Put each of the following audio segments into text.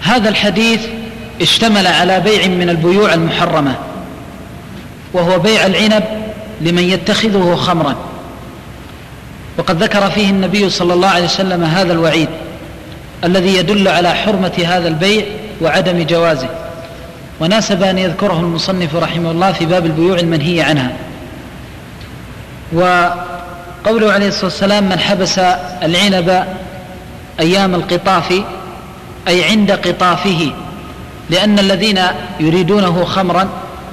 هذا الحديث اشتمل على بيع من البيوع المحرمة، وهو بيع العنب لمن يتخذه خمرا، وقد ذكر فيه النبي صلى الله عليه وسلم هذا الوعيد الذي يدل على حرمة هذا البيع وعدم جوازه، وناسب أن يذكره المصنف رحمه الله في باب البيوع المنهي عنها. وقوله عليه الصلاة والسلام: من حبس العنب أيام القطاف، أي عند قطافه، لأن الذين يريدونه خمرا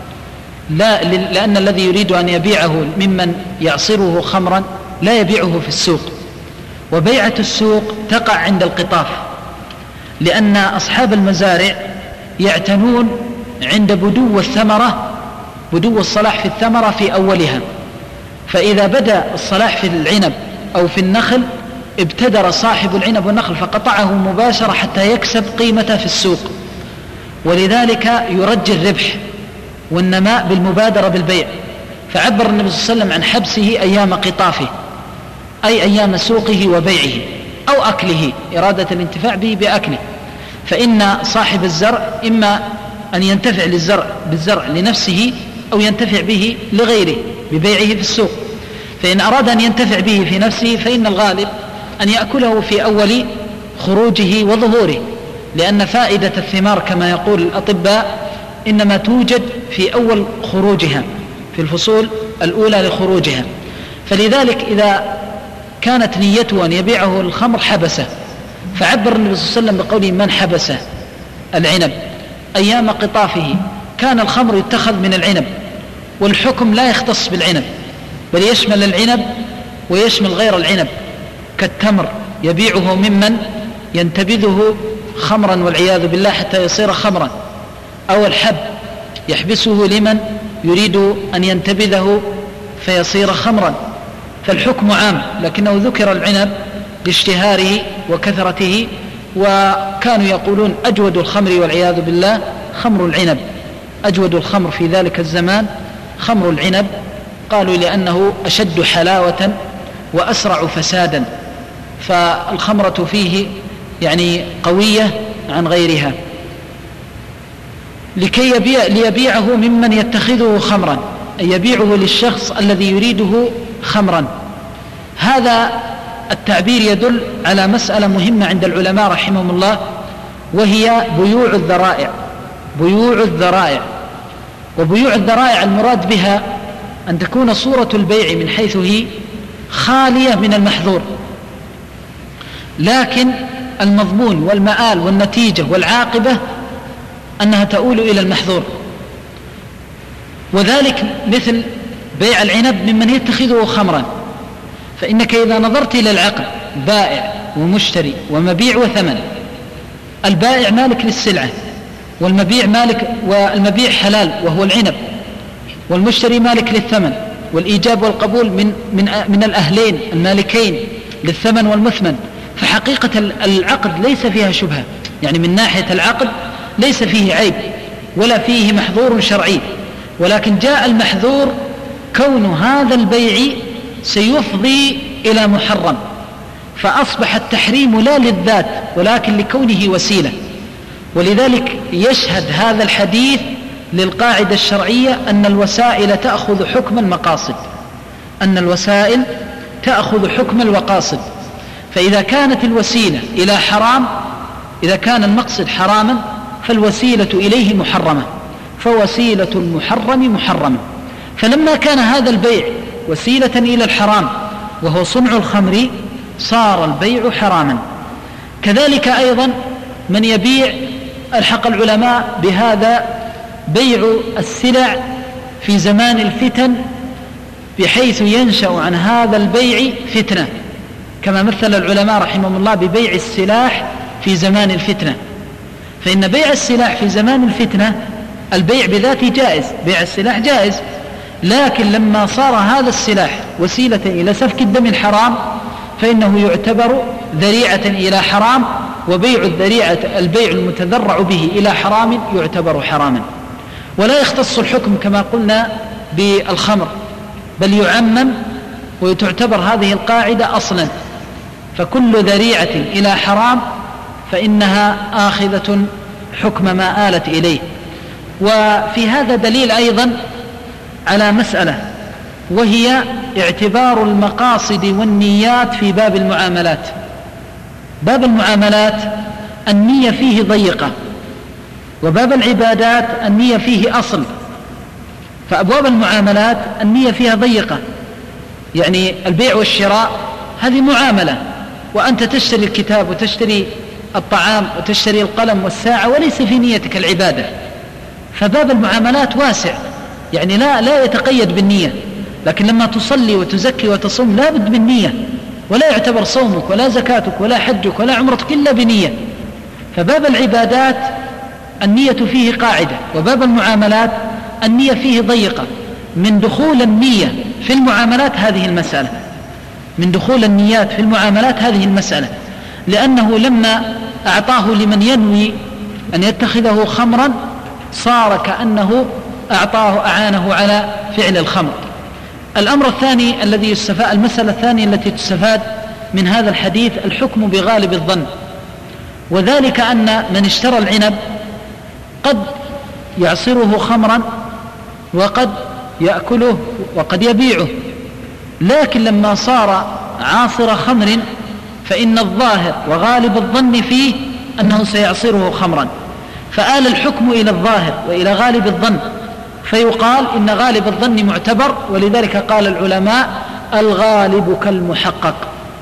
لأن الذي يريد أن يبيعه ممن يعصره خمرا لا يبيعه في السوق، وبيعة السوق تقع عند القطاف، لأن أصحاب المزارع يعتنون عند بدو الثمرة، بدو الصلاح في الثمرة في أولها، فإذا بدأ الصلاح في العنب أو في النخل ابتدر صاحب العنب والنخل فقطعه مباشرة حتى يكسب قيمته في السوق، ولذلك يرجي الربح والنماء بالمبادرة بالبيع. فعبر النبي صلى الله عليه وسلم عن حبسه أيام قطافه، أي أيام سوقه وبيعه أو أكله، إرادة الانتفاع به بأكله، فإن صاحب الزرع إما أن ينتفع بالزرع لنفسه أو ينتفع به لغيره ببيعه في السوق. فإن أراد أن ينتفع به في نفسه فإن الغالب أن يأكله في أول خروجه وظهوره، لأن فائدة الثمار كما يقول الأطباء إنما توجد في أول خروجها، في الفصول الأولى لخروجها. فلذلك إذا كانت نيته أن يبيعه الخمر حبسه، فعبر النبي صلى الله عليه وسلم بقوله: من حبس العنب أيام قطافه. كان الخمر يتخذ من العنب، والحكم لا يختص بالعنب بل يشمل العنب ويشمل غير العنب، كالتمر يبيعه ممن ينتبذه خمرا والعياذ بالله حتى يصير خمرا، أو الحب يحبسه لمن يريد أن ينتبذه فيصير خمرا، فالحكم عام، لكنه ذكر العنب لاشتهاره وكثرته، وكانوا يقولون أجود الخمر والعياذ بالله خمر العنب، أجود الخمر في ذلك الزمان خمر العنب، قالوا لأنه أشد حلاوة وأسرع فسادا، فالخمرة فيه يعني قوية عن غيرها. ليبيعه ممن يتخذه خمرا، أي يبيعه للشخص الذي يريده خمرا. هذا التعبير يدل على مسألة مهمة عند العلماء رحمهم الله، وهي بيوع الذرائع. بيوع الذرائع، وبيوع الذرائع المراد بها أن تكون صورة البيع من حيث هي خالية من المحظور، لكن المضمون والمآل والنتيجة والعاقبة أنها تؤول إلى المحظور، وذلك مثل بيع العنب ممن يتخذه خمرا. فإنك إذا نظرت إلى العقد بائع ومشتري ومبيع وثمن، البائع مالك للسلعة، والمبيع حلال وهو العنب، والمشتري مالك للثمن، والإيجاب والقبول من الأهلين المالكين للثمن والمثمن. فحقيقة العقد ليس فيها شبهة، يعني من ناحية العقد ليس فيه عيب ولا فيه محظور شرعي، ولكن جاء المحظور كون هذا البيع سيفضي إلى محرم، فأصبح التحريم لا للذات ولكن لكونه وسيلة. ولذلك يشهد هذا الحديث للقاعدة الشرعية أن الوسائل تأخذ حكم المقاصد، أن الوسائل تأخذ حكم المقاصد. فإذا كانت الوسيلة إلى حرام، إذا كان المقصد حراما فالوسيلة إليه محرمة، فوسيلة المحرم محرمة. فلما كان هذا البيع وسيلة إلى الحرام وهو صنع الخمر صار البيع حراما. كذلك أيضا من يبيع، ألحق العلماء بهذا بيع السلع في زمان الفتن، بحيث ينشأ عن هذا البيع فتنة، كما مثل العلماء رحمهم الله ببيع السلاح في زمان الفتنة. فإن بيع السلاح في زمان الفتنة البيع بذاته جائز، بيع السلاح جائز، لكن لما صار هذا السلاح وسيلة إلى سفك الدم الحرام فإنه يعتبر ذريعة إلى حرام، وبيع الذريعة البيع المتذرع به إلى حرام يعتبر حراما. ولا يختص الحكم كما قلنا بالخمر، بل يعمم وتعتبر هذه القاعدة أصلا، فكل ذريعة إلى حرام فإنها آخذة حكم ما آلت إليه. وفي هذا دليل أيضا على مسألة، وهي اعتبار المقاصد والنيات في باب المعاملات. باب المعاملات النية فيه ضيقة، وباب العبادات النية فيه أصل. فأبواب المعاملات النية فيها ضيقة، يعني البيع والشراء هذه معاملة، وأنت تشتري الكتاب وتشتري الطعام وتشتري القلم والساعة وليس في نيتك العبادة. فباب المعاملات واسع، يعني لا يتقيد بالنية. لكن لما تصلي وتزكي وتصوم لا بد من نية، ولا يعتبر صومك ولا زكاتك ولا حجك ولا عمرتك إلا بنية. فباب العبادات النية فيه قاعدة، وباب المعاملات النية فيه ضيقة. من دخول النية في المعاملات هذه المسألة، من دخول النيات في المعاملات هذه المسألة، لأنه لما أعطاه لمن ينوي أن يتخذه خمرا صار كأنه أعانه على فعل الخمر. الأمر الثاني الذي يستفاد، المسألة الثانية التي تستفاد من هذا الحديث الحكم بغالب الظن، وذلك أن من اشترى العنب قد يعصره خمرا وقد يأكله وقد يبيعه، لكن لما صار عاصر خمر فإن الظاهر وغالب الظن فيه أنه سيعصره خمرا، فآل الحكم إلى الظاهر وإلى غالب الظن، فيقال إن غالب الظن معتبر. ولذلك قال العلماء الغالب كالمحقق.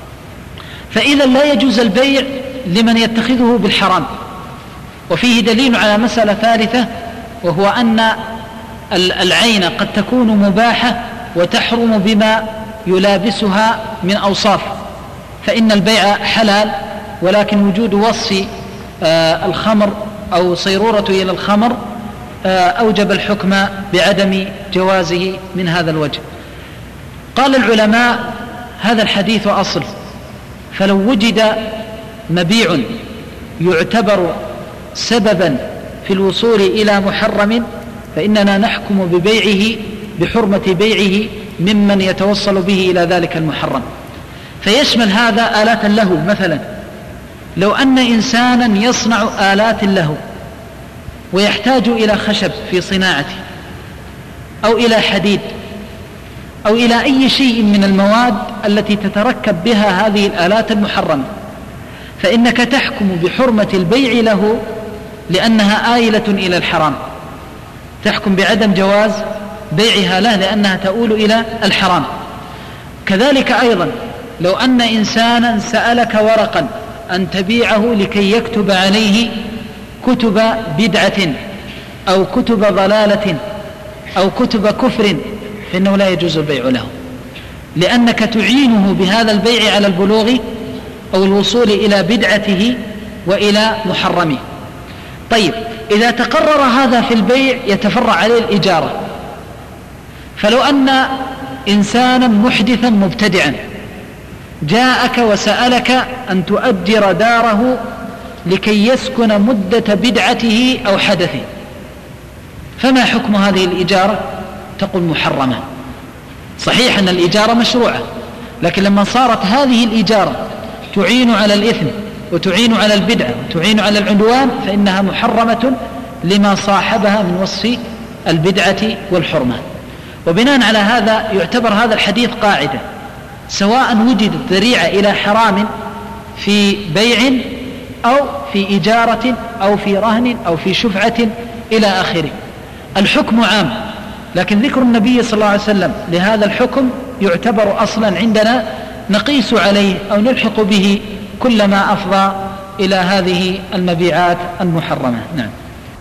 فإذا لا يجوز البيع لمن يتخذه بالحرام. وفيه دليل على مسألة ثالثة، وهو أن العين قد تكون مباحة وتحرم بما يلابسها من أوصاف، فإن البيع حلال، ولكن وجود وصف الخمر أو صيرورة إلى الخمر أوجب الحكم بعدم جوازه من هذا الوجه. قال العلماء هذا الحديث أصل، فلو وجد مبيع يعتبر سببا في الوصول إلى محرم فإننا نحكم ببيعه بحرمة بيعه ممن يتوصل به إلى ذلك المحرم. فيشمل هذا آلات اللهو. مثلا لو أن إنسانا يصنع آلات اللهو ويحتاج إلى خشب في صناعته أو إلى حديد أو إلى أي شيء من المواد التي تتركب بها هذه الآلات المحرمة، فإنك تحكم بحرمة البيع له لأنها آيلة إلى الحرام، تحكم بعدم جواز بيعها له لأنها تؤول إلى الحرام. كذلك أيضا لو أن إنسانا سألك ورقا أن تبيعه لكي يكتب عليه كتب بدعة أو كتب ضلالة أو كتب كفر، فإنه لا يجوز البيع له، لأنك تعينه بهذا البيع على البلوغ أو الوصول إلى بدعته وإلى محرمه. طيب، إذا تقرر هذا في البيع يتفرع عليه الإجارة. فلو أن إنسانا محدثا مبتدعا جاءك وسألك أن تؤجر داره لكي يسكن مدة بدعته أو حدثه، فما حكم هذه الإجارة؟ تقول محرمة. صحيح أن الإجارة مشروعة، لكن لما صارت هذه الإجارة تعين على الإثم وتعين على البدعة وتعين على العدوان فإنها محرمة لما صاحبها من وصف البدعة والحرمة. وبناء على هذا يعتبر هذا الحديث قاعدة، سواء وجدت ذريعة إلى حرام في بيع أو في إجارة أو في رهن أو في شفعة إلى آخره، الحكم عام، لكن ذكر النبي صلى الله عليه وسلم لهذا الحكم يعتبر أصلا عندنا نقيس عليه أو نلحق به كل ما أفضى إلى هذه المبيعات المحرمة. نعم.